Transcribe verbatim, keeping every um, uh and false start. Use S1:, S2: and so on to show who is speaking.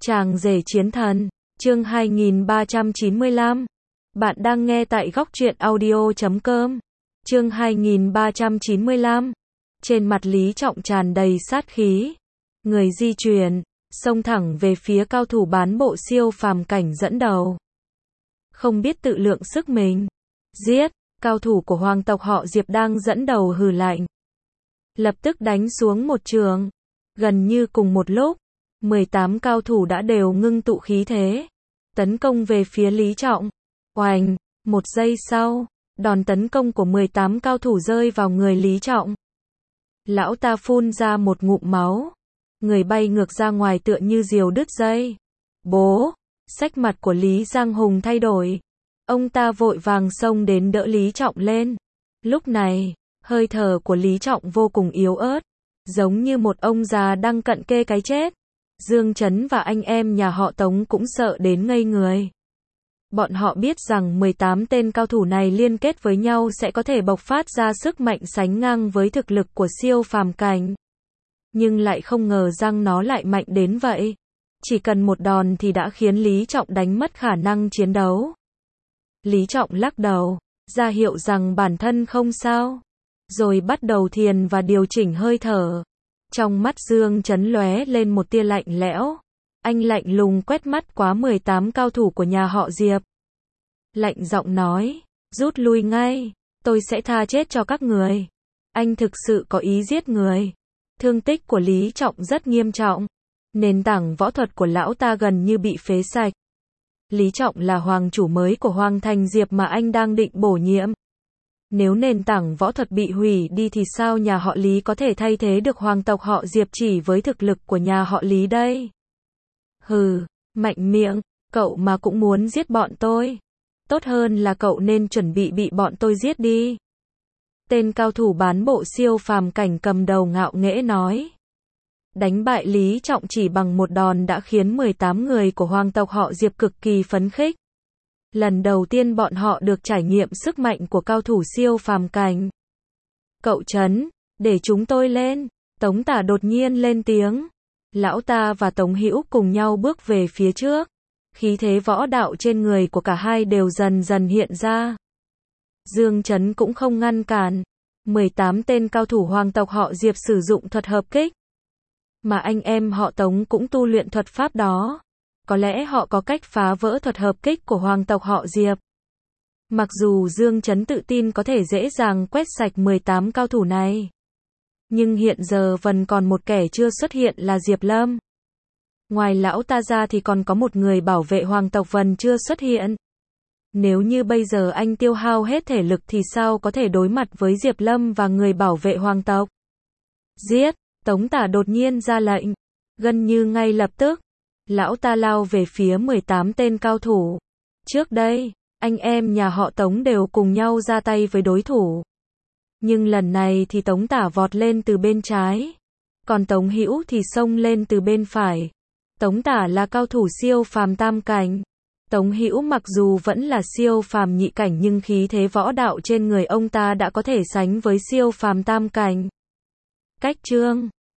S1: Chàng rể chiến thần, chương hai nghìn ba trăm chín mươi lăm. Bạn đang nghe tại góc truyện audio chấm com. Chương hai nghìn ba trăm chín mươi lăm. Trên mặt Lý Trọng tràn đầy sát khí. Người di chuyển, xông thẳng về phía cao thủ bán bộ siêu phàm cảnh dẫn đầu. Không biết tự lượng sức mình. Giết, cao thủ của hoàng tộc họ Diệp đang dẫn đầu hừ lạnh. Lập tức đánh xuống một trường. Gần như cùng một lúc, mười tám cao thủ đã đều ngưng tụ khí thế, tấn công về phía Lý Trọng. Oành, một giây sau, đòn tấn công của mười tám cao thủ rơi vào người Lý Trọng. Lão ta phun ra một ngụm máu, người bay ngược ra ngoài tựa như diều đứt dây. Bố, sắc mặt của Lý Giang Hùng thay đổi. Ông ta vội vàng xông đến đỡ Lý Trọng lên. Lúc này, hơi thở của Lý Trọng vô cùng yếu ớt, giống như một ông già đang cận kề cái chết. Dương Chấn và anh em nhà họ Tống cũng sợ đến ngây người. Bọn họ biết rằng mười tám tên cao thủ này liên kết với nhau sẽ có thể bộc phát ra sức mạnh sánh ngang với thực lực của siêu phàm cảnh. Nhưng lại không ngờ rằng nó lại mạnh đến vậy. Chỉ cần một đòn thì đã khiến Lý Trọng đánh mất khả năng chiến đấu. Lý Trọng lắc đầu, ra hiệu rằng bản thân không sao. Rồi bắt đầu thiền và điều chỉnh hơi thở. Trong mắt Dương Chấn lóe lên một tia lạnh lẽo. Anh lạnh lùng quét mắt qua mười tám cao thủ của nhà họ Diệp. Lạnh giọng nói, rút lui ngay, tôi sẽ tha chết cho các người. Anh thực sự có ý giết người. Thương tích của Lý Trọng rất nghiêm trọng. Nền tảng võ thuật của lão ta gần như bị phế sạch. Lý Trọng là hoàng chủ mới của Hoàng Thành Diệp mà anh đang định bổ nhiệm. Nếu nền tảng võ thuật bị hủy đi thì sao nhà họ Lý có thể thay thế được hoàng tộc họ Diệp chỉ với thực lực của nhà họ Lý đây? Hừ, mạnh miệng, cậu mà cũng muốn giết bọn tôi. Tốt hơn là cậu nên chuẩn bị bị bọn tôi giết đi. Tên cao thủ bán bộ siêu phàm cảnh cầm đầu ngạo nghễ nói. Đánh bại Lý Trọng chỉ bằng một đòn đã khiến mười tám người của hoàng tộc họ Diệp cực kỳ phấn khích. Lần đầu tiên bọn họ được trải nghiệm sức mạnh của cao thủ siêu phàm cảnh. Cậu Trấn, để chúng tôi lên. Tống Tả đột nhiên lên tiếng. Lão ta và Tống Hữu cùng nhau bước về phía trước. Khí thế võ đạo trên người của cả hai đều dần dần hiện ra. Dương Chấn cũng không ngăn cản. mười tám tên cao thủ hoàng tộc họ Diệp sử dụng thuật hợp kích. Mà anh em họ Tống cũng tu luyện thuật pháp đó. Có lẽ họ có cách phá vỡ thuật hợp kích của hoàng tộc họ Diệp. Mặc dù Dương Chấn tự tin có thể dễ dàng quét sạch mười tám cao thủ này. Nhưng hiện giờ vẫn còn một kẻ chưa xuất hiện là Diệp Lâm. Ngoài lão ta ra thì còn có một người bảo vệ hoàng tộc vẫn chưa xuất hiện. Nếu như bây giờ anh tiêu hao hết thể lực thì sao có thể đối mặt với Diệp Lâm và người bảo vệ hoàng tộc? Giết! Tống Tả đột nhiên ra lệnh. Gần như ngay lập tức, lão ta lao về phía mười tám tên cao thủ. Trước đây, anh em nhà họ Tống đều cùng nhau ra tay với đối thủ. Nhưng lần này thì Tống Tả vọt lên từ bên trái. Còn Tống Hữu thì xông lên từ bên phải. Tống Tả là cao thủ siêu phàm tam cảnh. Tống Hữu mặc dù vẫn là siêu phàm nhị cảnh nhưng khí thế võ đạo trên người ông ta đã có thể sánh với siêu phàm tam cảnh. Cách chương